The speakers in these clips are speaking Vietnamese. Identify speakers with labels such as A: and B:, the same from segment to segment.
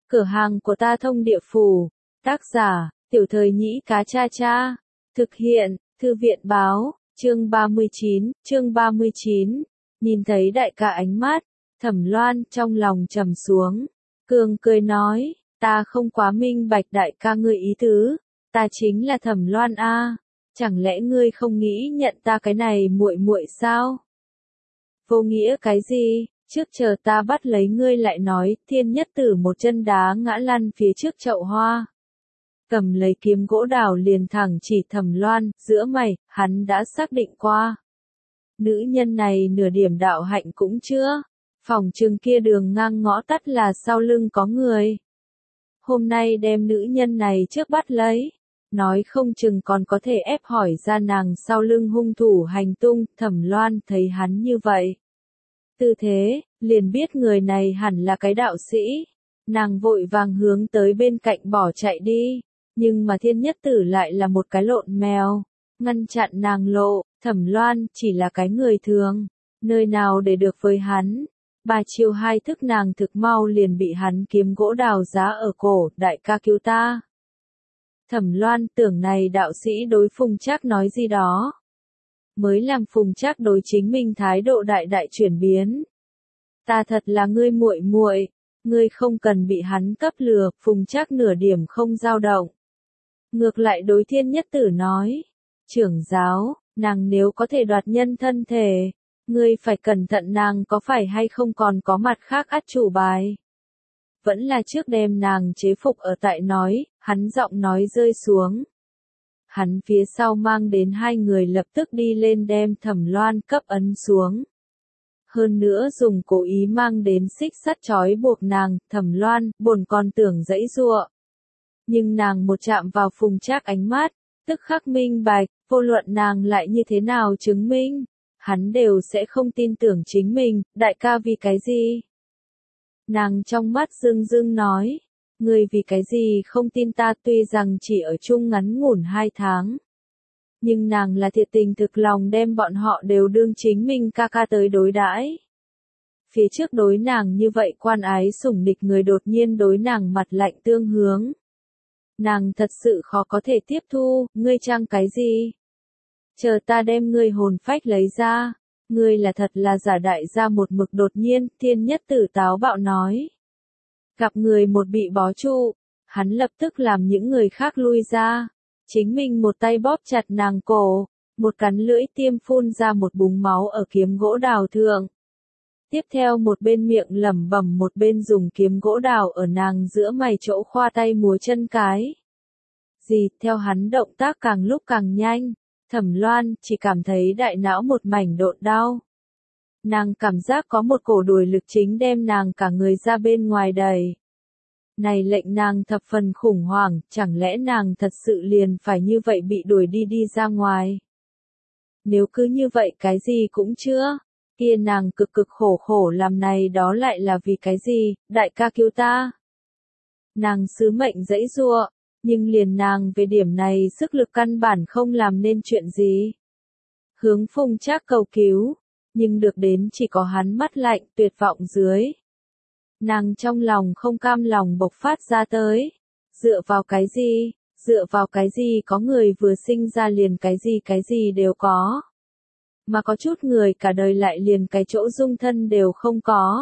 A: Cửa hàng của ta thông địa phủ. Tác giả, Tiểu Thời Nhĩ Cá Cha Cha. Thực hiện, Thư viện báo, chương 39. Nhìn thấy đại ca ánh mắt, Thẩm Loan trong lòng trầm xuống. Cường cười nói, ta không quá minh bạch đại ca ngươi ý tứ, ta chính là Thẩm Loan a, chẳng lẽ ngươi không nghĩ nhận ta cái này muội muội sao? Vô nghĩa cái gì? Trước chờ ta bắt lấy ngươi lại nói, Thiên Nhất Tử một chân đá ngã lăn phía trước chậu hoa. Cầm lấy kiếm gỗ đào liền thẳng chỉ Thẩm Loan, giữa mày, hắn đã xác định qua. Nữ nhân này nửa điểm đạo hạnh cũng chưa, phòng trường kia đường ngang ngõ tắt là sau lưng có người. Hôm nay đem nữ nhân này trước bắt lấy, nói không chừng còn có thể ép hỏi ra nàng sau lưng hung thủ hành tung. Thẩm Loan thấy hắn như vậy, tư thế, liền biết người này hẳn là cái đạo sĩ. Nàng vội vàng hướng tới bên cạnh bỏ chạy đi, nhưng mà Thiên Nhất Tử lại là một cái lộn mèo, ngăn chặn nàng lộ. Thẩm Loan chỉ là cái người thường, nơi nào để được với hắn. Ba chiêu hai thức nàng thực mau liền bị hắn kiếm gỗ đào giá ở cổ. Đại ca cứu ta. Thẩm Loan tưởng này đạo sĩ đối Phùng Trác nói gì đó, mới làm Phùng Trác đối chính mình thái độ đại chuyển biến. Ta thật là ngươi muội muội, ngươi không cần bị hắn cấp lừa. Phùng Trác nửa điểm không dao động, ngược lại đối Thiên Nhất Tử nói, trưởng giáo, nàng nếu có thể đoạt nhân thân thể, ngươi phải cẩn thận nàng có phải hay không còn có mặt khác át chủ bài. Vẫn là trước đem nàng chế phục ở tại nói. Hắn giọng nói rơi xuống, hắn phía sau mang đến hai người lập tức đi lên đem Thẩm Loan cấp ấn xuống. Hơn nữa dùng cố ý mang đến xích sắt trói buộc nàng. Thẩm Loan buồn còn tưởng giãy giụa, nhưng nàng một chạm vào Phùng Trác ánh mắt, tức khắc minh bạch, vô luận nàng lại như thế nào chứng minh, hắn đều sẽ không tin tưởng chính mình. Đại ca vì cái gì? Nàng trong mắt rưng nói, ngươi vì cái gì không tin ta? Tuy rằng chỉ ở chung ngắn ngủn 2 tháng, nhưng nàng là thiệt tình thực lòng đem bọn họ đều đương chính mình ca ca tới đối đãi. Phía trước đối nàng như vậy quan ái sủng nịch người đột nhiên đối nàng mặt lạnh tương hướng. Nàng thật sự khó có thể tiếp thu. Ngươi trang cái gì? Chờ ta đem ngươi hồn phách lấy ra. Ngươi là thật là giả? Đại gia một mực đột nhiên. Thiên Nhất Tử táo bạo nói. Gặp người một bị bó trụ, hắn lập tức làm những người khác lui ra. Chính mình một tay bóp chặt nàng cổ, một cắn lưỡi tiêm phun ra một búng máu ở kiếm gỗ đào thượng. Tiếp theo một bên miệng lẩm bẩm một bên dùng kiếm gỗ đào ở nàng giữa mày chỗ khoa tay múa chân cái. Gì? Theo hắn động tác càng lúc càng nhanh, Thẩm Loan chỉ cảm thấy đại não một mảnh độn đau. Nàng cảm giác có một cổ đuổi lực chính đem nàng cả người ra bên ngoài đẩy. Này lệnh nàng thập phần khủng hoảng, chẳng lẽ nàng thật sự liền phải như vậy bị đuổi đi ra ngoài? Nếu cứ như vậy cái gì cũng chưa, kia nàng cực khổ làm này đó lại là vì cái gì? Đại ca cứu ta. Nàng sứ mệnh giãy giụa, nhưng liền nàng về điểm này sức lực căn bản không làm nên chuyện gì. Hướng Phùng Trác cầu cứu, nhưng được đến chỉ có hắn mắt lạnh tuyệt vọng dưới. Nàng trong lòng không cam lòng bộc phát ra tới. Dựa vào cái gì? Dựa vào cái gì có người vừa sinh ra liền cái gì đều có? Mà có chút người cả đời lại liền cái chỗ dung thân đều không có.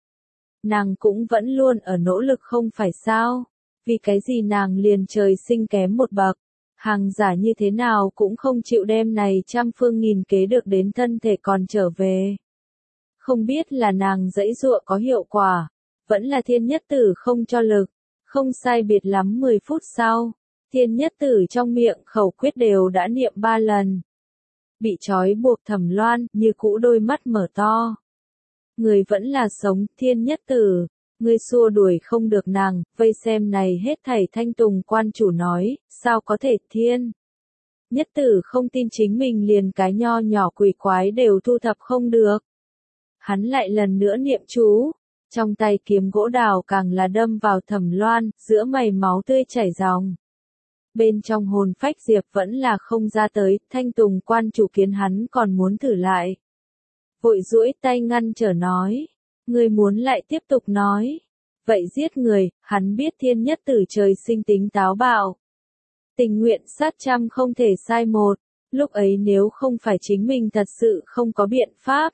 A: Nàng cũng vẫn luôn ở nỗ lực không phải sao? Vì cái gì nàng liền trời sinh kém một bậc? Hàng giả như thế nào cũng không chịu đem này trăm phương nghìn kế được đến thân thể còn trở về. Không biết là nàng giãy giụa có hiệu quả, vẫn là Thiên Nhất Tử không cho lực. Không sai biệt lắm 10 phút sau, Thiên Nhất Tử trong miệng khẩu quyết đều đã niệm 3 lần. Bị trói buộc Thẩm Loan như cũ đôi mắt mở to. Người vẫn là sống. Thiên Nhất Tử, ngươi xua đuổi không được nàng. Vây xem này hết thảy Thanh Tùng quan chủ nói, sao có thể? Thiên Nhất Tử không tin chính mình liền cái nho nhỏ quỷ quái đều thu thập không được. Hắn lại lần nữa niệm chú, trong tay kiếm gỗ đào càng là đâm vào Thẩm Loan, giữa mày máu tươi chảy ròng. Bên trong hồn phách diệp vẫn là không ra tới. Thanh Tùng quan chủ kiến hắn còn muốn thử lại, vội duỗi tay ngăn trở nói, ngươi muốn lại tiếp tục nói, vậy giết người, hắn biết Thiên Nhất Tử trời sinh tính táo bạo. Tình nguyện sát trăm không thể sai một, lúc ấy nếu không phải chính mình thật sự không có biện pháp.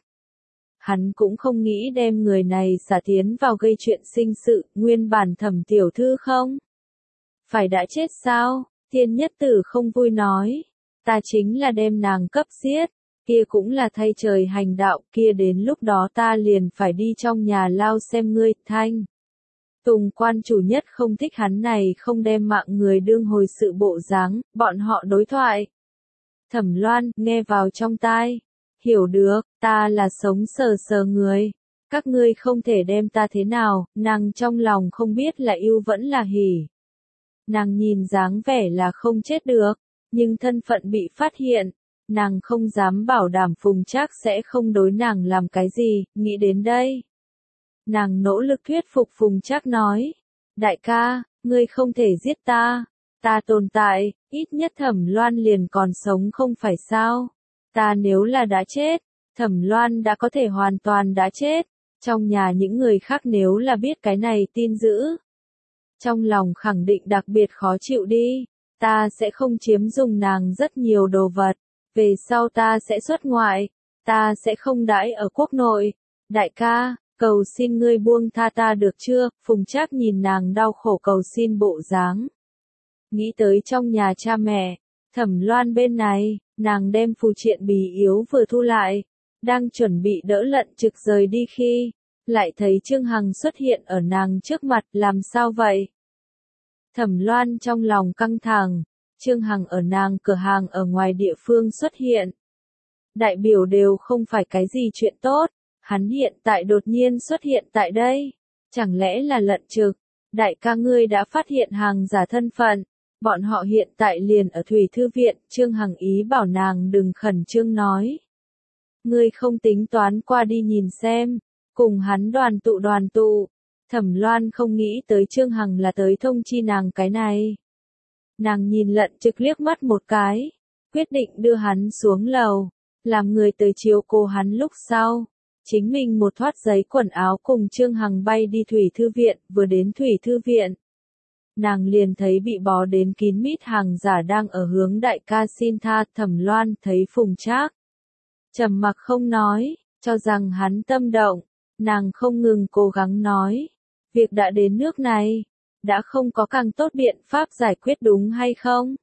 A: Hắn cũng không nghĩ đem người này xả tiến vào gây chuyện sinh sự, nguyên bản Thẩm tiểu thư không phải đã chết sao? Thiên Nhất Tử không vui nói, ta chính là đem nàng cấp giết, kia cũng là thay trời hành đạo, kia đến lúc đó ta liền phải đi trong nhà lao xem ngươi. Thanh Tùng quan chủ nhất không thích hắn này không đem mạng người đương hồi sự bộ dáng, bọn họ đối thoại. Thẩm Loan nghe vào trong tai, hiểu được, ta là sống sờ sờ người, các ngươi không thể đem ta thế nào, nàng trong lòng không biết là yêu vẫn là hỉ. Nàng nhìn dáng vẻ là không chết được, nhưng thân phận bị phát hiện, nàng không dám bảo đảm Phùng Trác sẽ không đối nàng làm cái gì, nghĩ đến đây. Nàng nỗ lực thuyết phục Phùng Trác nói, đại ca, ngươi không thể giết ta, ta tồn tại, ít nhất Thẩm Loan liền còn sống không phải sao, ta nếu là đã chết, Thẩm Loan đã có thể hoàn toàn đã chết, trong nhà những người khác nếu là biết cái này tin dữ. Trong lòng khẳng định đặc biệt khó chịu đi, ta sẽ không chiếm dùng nàng rất nhiều đồ vật, về sau ta sẽ xuất ngoại, ta sẽ không đãi ở quốc nội, đại ca, cầu xin ngươi buông tha ta được chưa? Phùng Trác nhìn nàng đau khổ cầu xin bộ dáng. Nghĩ tới trong nhà cha mẹ, Thẩm Loan bên này, nàng đem phù triện bì yếu vừa thu lại, đang chuẩn bị đỡ Lận Trực rời đi khi, lại thấy Trương Hằng xuất hiện ở nàng trước mặt, làm sao vậy? Thẩm Loan trong lòng căng thẳng, Trương Hằng ở nàng cửa hàng ở ngoài địa phương xuất hiện. Đại biểu đều không phải cái gì chuyện tốt, hắn hiện tại đột nhiên xuất hiện tại đây, chẳng lẽ là Lận Trực, đại ca ngươi đã phát hiện hàng giả thân phận, bọn họ hiện tại liền ở Thủy Thư Viện, Trương Hằng ý bảo nàng đừng khẩn trương nói. Ngươi không tính toán qua đi nhìn xem, cùng hắn đoàn tụ. Thẩm Loan không nghĩ tới Trương Hằng là tới thông chi nàng cái này. Nàng nhìn Lận Trực liếc mắt một cái, quyết định đưa hắn xuống lầu, làm người tới chiếu cố hắn lúc sau. Chính mình một thoát giấy quần áo cùng Trương Hằng bay đi Thủy Thư Viện, vừa đến Thủy Thư Viện. Nàng liền thấy bị bó đến kín mít hàng giả đang ở hướng đại ca xin tha. Thẩm Loan thấy Phùng Trác trầm mặc không nói, cho rằng hắn tâm động, nàng không ngừng cố gắng nói, việc đã đến nước này, đã không có càng tốt biện pháp giải quyết đúng hay không?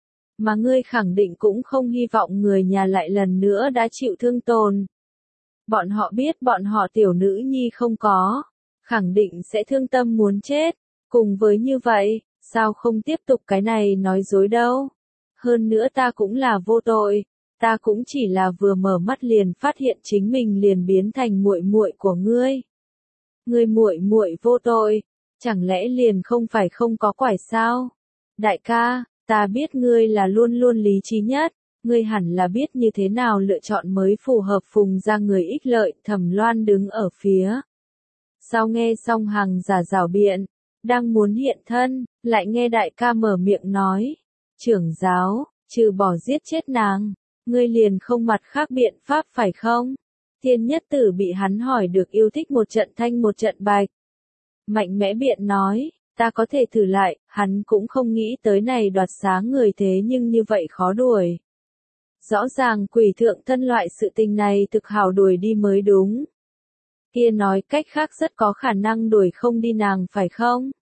A: Mà ngươi khẳng định cũng không hy vọng người nhà lại lần nữa đã chịu thương tổn. Bọn họ biết bọn họ tiểu nữ nhi không có, khẳng định sẽ thương tâm muốn chết, cùng với như vậy, sao không tiếp tục cái này nói dối đâu? Hơn nữa ta cũng là vô tội, ta cũng chỉ là vừa mở mắt liền phát hiện chính mình liền biến thành muội muội của ngươi. Ngươi muội muội vô tội, chẳng lẽ liền không phải không có quải sao? Đại ca, ta biết ngươi là luôn luôn lý trí nhất, ngươi hẳn là biết như thế nào lựa chọn mới phù hợp Phùng ra người ích lợi. Thẩm Loan đứng ở phía sau nghe xong Hằng giả rảo biện, đang muốn hiện thân, lại nghe đại ca mở miệng nói, trưởng giáo, trừ bỏ giết chết nàng, ngươi liền không mặt khác biện pháp phải không? Thiên Nhất Tử bị hắn hỏi được yêu thích một trận thanh một trận bạch. Mạnh mẽ biện nói, ta có thể thử lại, hắn cũng không nghĩ tới này đoạt xá người thế nhưng như vậy khó đuổi. Rõ ràng quỷ thượng thân loại sự tình này thực hảo đuổi đi mới đúng. Kia nói cách khác rất có khả năng đuổi không đi nàng phải không?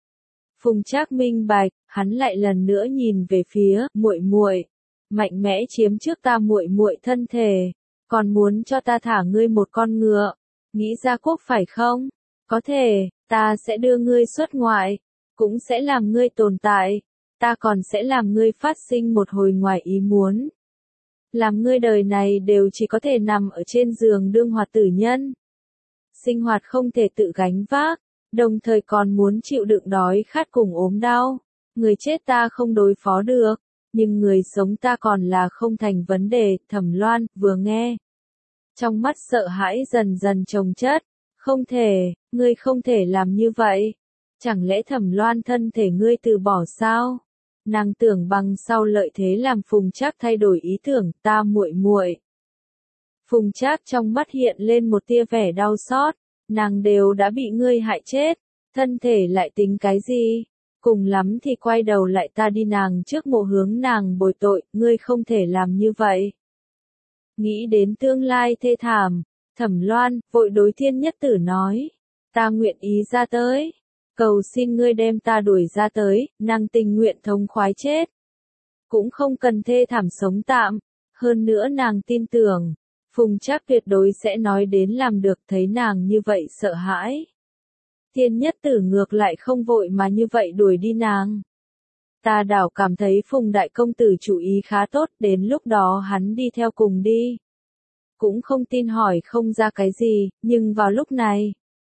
A: Phùng Trác minh bạch, hắn lại lần nữa nhìn về phía muội muội, mạnh mẽ chiếm trước ta muội muội thân thể, còn muốn cho ta thả ngươi một con ngựa, nghĩ ra quốc phải không? Có thể, ta sẽ đưa ngươi xuất ngoại, cũng sẽ làm ngươi tồn tại, ta còn sẽ làm ngươi phát sinh một hồi ngoài ý muốn. Làm ngươi đời này đều chỉ có thể nằm ở trên giường đương hoạt tử nhân. Sinh hoạt không thể tự gánh vác, đồng thời còn muốn chịu đựng đói khát cùng ốm đau. Người chết ta không đối phó được, nhưng người sống ta còn là không thành vấn đề. Thẩm Loan vừa nghe, trong mắt sợ hãi dần dần chồng chất, không thể, ngươi không thể làm như vậy. Chẳng lẽ Thẩm Loan thân thể ngươi từ bỏ sao? Nàng tưởng bằng sau lợi thế làm Phùng Trác thay đổi ý tưởng, ta muội muội. Phùng Trác trong mắt hiện lên một tia vẻ đau xót, nàng đều đã bị ngươi hại chết, thân thể lại tính cái gì? Cùng lắm thì quay đầu lại ta đi nàng trước mộ hướng nàng bồi tội, ngươi không thể làm như vậy. Nghĩ đến tương lai thê thảm, Thẩm Loan vội đối Thiên Nhất Tử nói, ta nguyện ý ra tới, cầu xin ngươi đem ta đuổi ra tới, nàng tình nguyện thống khoái chết. Cũng không cần thê thảm sống tạm, hơn nữa nàng tin tưởng, Phùng Trác tuyệt đối sẽ nói đến làm được, thấy nàng như vậy sợ hãi. Thiên Nhất Tử ngược lại không vội mà như vậy đuổi đi nàng. Ta đảo cảm thấy Phùng đại công tử chủ ý khá tốt, đến lúc đó hắn đi theo cùng đi. Cũng không tin hỏi không ra cái gì, nhưng vào lúc này,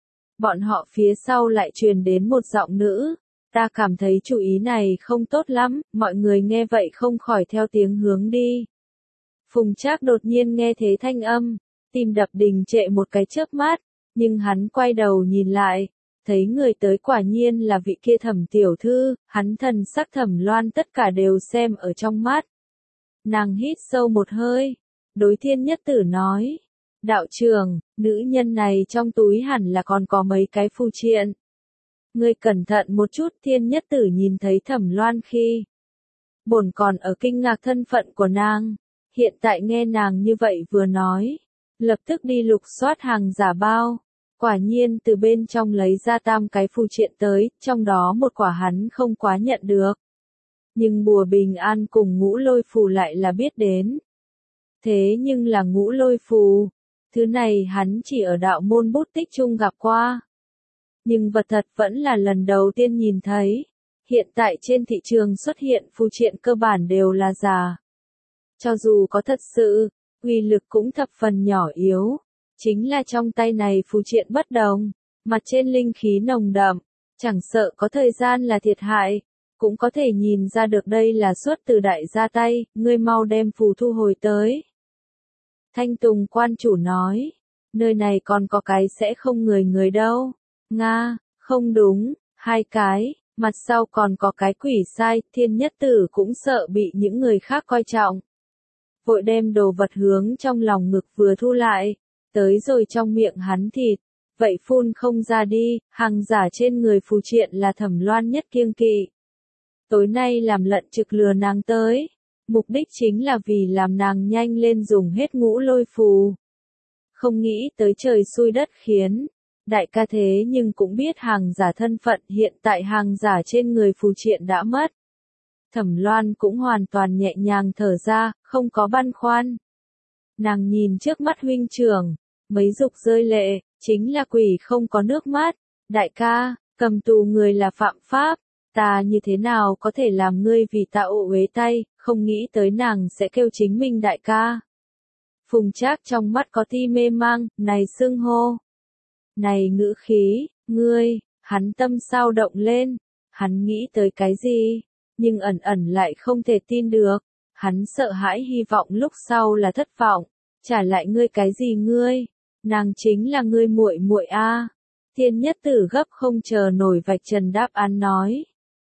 A: bọn họ phía sau lại truyền đến một giọng nữ. Ta cảm thấy chủ ý này không tốt lắm, mọi người nghe vậy không khỏi theo tiếng hướng đi. Phùng Trác đột nhiên nghe thế thanh âm, tim đập đình trệ một cái chớp mắt, nhưng hắn quay đầu nhìn lại, thấy người tới quả nhiên là vị kia Thẩm tiểu thư, hắn thần sắc Thẩm Loan tất cả đều xem ở trong mắt. Nàng hít sâu một hơi, đối Thiên Nhất Tử nói, đạo trưởng, nữ nhân này trong túi hẳn là còn có mấy cái phù triện. Ngươi cẩn thận một chút. Thiên Nhất Tử nhìn thấy Thẩm Loan khi bổn còn ở kinh ngạc thân phận của nàng, hiện tại nghe nàng như vậy vừa nói, lập tức đi lục soát hàng giả bao, quả nhiên từ bên trong lấy ra 3 cái phù triện tới, trong đó một quả hắn không quá nhận được. Nhưng bùa bình an cùng ngũ lôi phù lại là biết đến. Thế nhưng là ngũ lôi phù, thứ này hắn chỉ ở đạo môn bút tích chung gặp qua. Nhưng vật thật vẫn là lần đầu tiên nhìn thấy. Hiện tại trên thị trường xuất hiện phù triện cơ bản đều là giả. Cho dù có thật sự, uy lực cũng thập phần nhỏ yếu. Chính là trong tay này phù triện bất đồng, mặt trên linh khí nồng đậm, chẳng sợ có thời gian là thiệt hại, cũng có thể nhìn ra được đây là xuất từ đại gia tay, ngươi mau đem phù thu hồi tới. Thanh Tùng quan chủ nói, nơi này còn có cái sẽ không người đâu. Nga, không đúng, 2 cái, mặt sau còn có cái quỷ sai, Thiên Nhất Tử cũng sợ bị những người khác coi trọng. Vội đem đồ vật hướng trong lòng ngực vừa thu lại, tới rồi trong miệng hắn thịt, vậy phun không ra đi, hàng giả trên người phù triện là Thẩm Loan nhất kiêng kỵ. Tối nay làm lận trực lừa nàng tới, mục đích chính là vì làm nàng nhanh lên dùng hết ngũ lôi phù. Không nghĩ tới trời xui đất khiến. Đại ca thế nhưng cũng biết hàng giả thân phận, hiện tại hàng giả trên người phù triện đã mất. Thẩm Loan cũng hoàn toàn nhẹ nhàng thở ra, không có băn khoăn. Nàng nhìn trước mắt huynh trưởng, mấy dục rơi lệ, chính là quỷ không có nước mắt. Đại ca, cầm tù người là phạm pháp, ta như thế nào có thể làm ngươi vì ta ụ uế tay, không nghĩ tới nàng sẽ kêu chính mình đại ca. Phùng Trác trong mắt có ti mê mang, này xưng hô. Này ngữ khí, ngươi, hắn tâm sao động lên, hắn nghĩ tới cái gì, nhưng ẩn ẩn lại không thể tin được, hắn sợ hãi hy vọng lúc sau là thất vọng, trả lại ngươi cái gì ngươi, nàng chính là ngươi muội muội a. Thiên Nhất Tử gấp không chờ nổi vạch trần đáp án nói.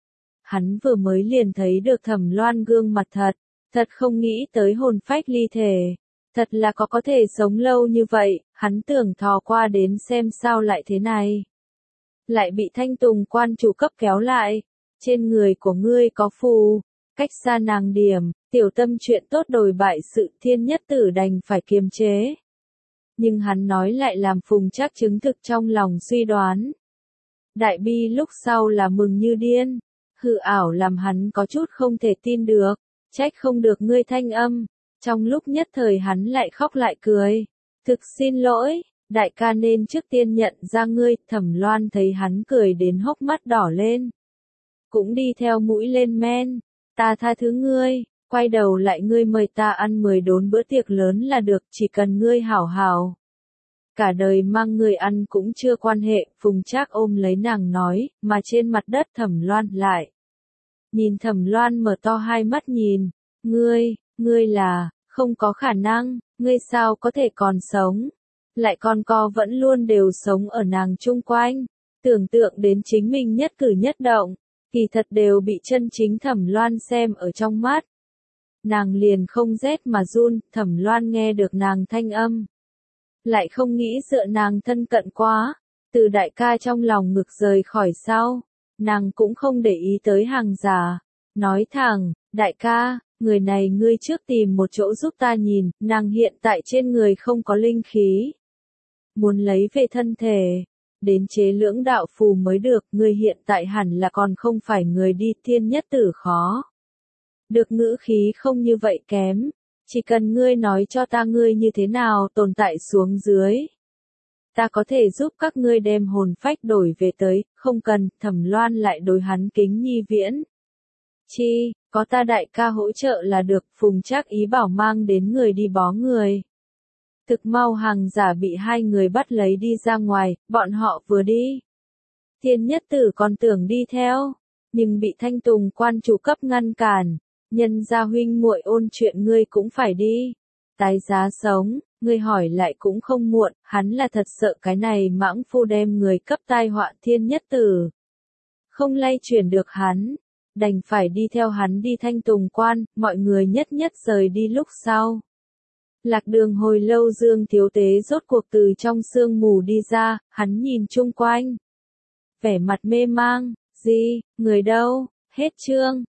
A: Hắn vừa mới liền thấy được Thẩm Loan gương mặt thật không nghĩ tới hồn phách ly thể. Thật là có thể sống lâu như vậy, hắn tưởng thò qua đến xem sao lại thế này. Lại bị Thanh Tùng quan chủ cấp kéo lại, trên người của ngươi có phù, cách xa nàng điểm, tiểu tâm chuyện tốt đồi bại sự. Thiên Nhất Tử đành phải kiềm chế. Nhưng hắn nói lại làm Phùng Trác chứng thực trong lòng suy đoán. Đại bi lúc sau là mừng như điên, hư ảo làm hắn có chút không thể tin được, trách không được ngươi thanh âm. Trong lúc nhất thời hắn lại khóc lại cười. Thực xin lỗi, đại ca nên trước tiên nhận ra ngươi. Thẩm Loan thấy hắn cười đến hốc mắt đỏ lên, cũng đi theo mũi lên men. Ta tha thứ ngươi, quay đầu lại ngươi mời ta ăn 10 đốn bữa tiệc lớn là được, chỉ cần ngươi hảo hảo. Cả đời mang ngươi ăn cũng chưa quan hệ. Phùng Trác ôm lấy nàng nói, mà trên mặt đất Thẩm Loan lại. Nhìn Thẩm Loan mở to hai mắt nhìn, ngươi là, không có khả năng, ngươi sao có thể còn sống, lại còn vẫn luôn đều sống ở nàng chung quanh, tưởng tượng đến chính mình nhất cử nhất động, kỳ thật đều bị chân chính Thẩm Loan xem ở trong mắt. Nàng liền không rét mà run. Thẩm Loan nghe được nàng thanh âm, lại không nghĩ sợ nàng thân cận quá, Từ đại ca trong lòng ngực rời khỏi sau, nàng cũng không để ý tới Hàng Giả, nói thẳng, đại ca, người này ngươi trước tìm một chỗ giúp ta nhìn, nàng hiện tại trên người không có linh khí. Muốn lấy về thân thể, đến chế lưỡng đạo phù mới được, ngươi hiện tại hẳn là còn không phải người đi, thiên nhất tử khó. Được, ngữ khí không như vậy kém, chỉ cần ngươi nói cho ta ngươi như thế nào tồn tại xuống dưới. Ta có thể giúp các ngươi đem hồn phách đổi về tới, không cần. Thẩm Loan lại đối hắn kính nhi viễn. Chi, có ta đại ca hỗ trợ là được. Phùng Trác ý bảo mang đến người đi bó người. Thực mau Hàng Giả bị hai người bắt lấy đi ra ngoài, bọn họ vừa đi. Thiên nhất tử còn tưởng đi theo, nhưng bị Thanh Tùng quan chủ cấp ngăn cản. Nhân gia huynh muội ôn chuyện ngươi cũng phải đi. Tái giá sống, ngươi hỏi lại cũng không muộn, hắn là thật sợ cái này mãng phu đem người cấp tai họa thiên nhất tử. Không lay chuyển được hắn, đành phải đi theo hắn đi Thanh Tùng quan, mọi người nhất nhất rời đi lúc sau. Lạc Đường hồi lâu Dương Thiếu Tế rốt cuộc từ trong sương mù đi ra, hắn nhìn chung quanh. Vẻ mặt mê mang, gì, người đâu, hết chương.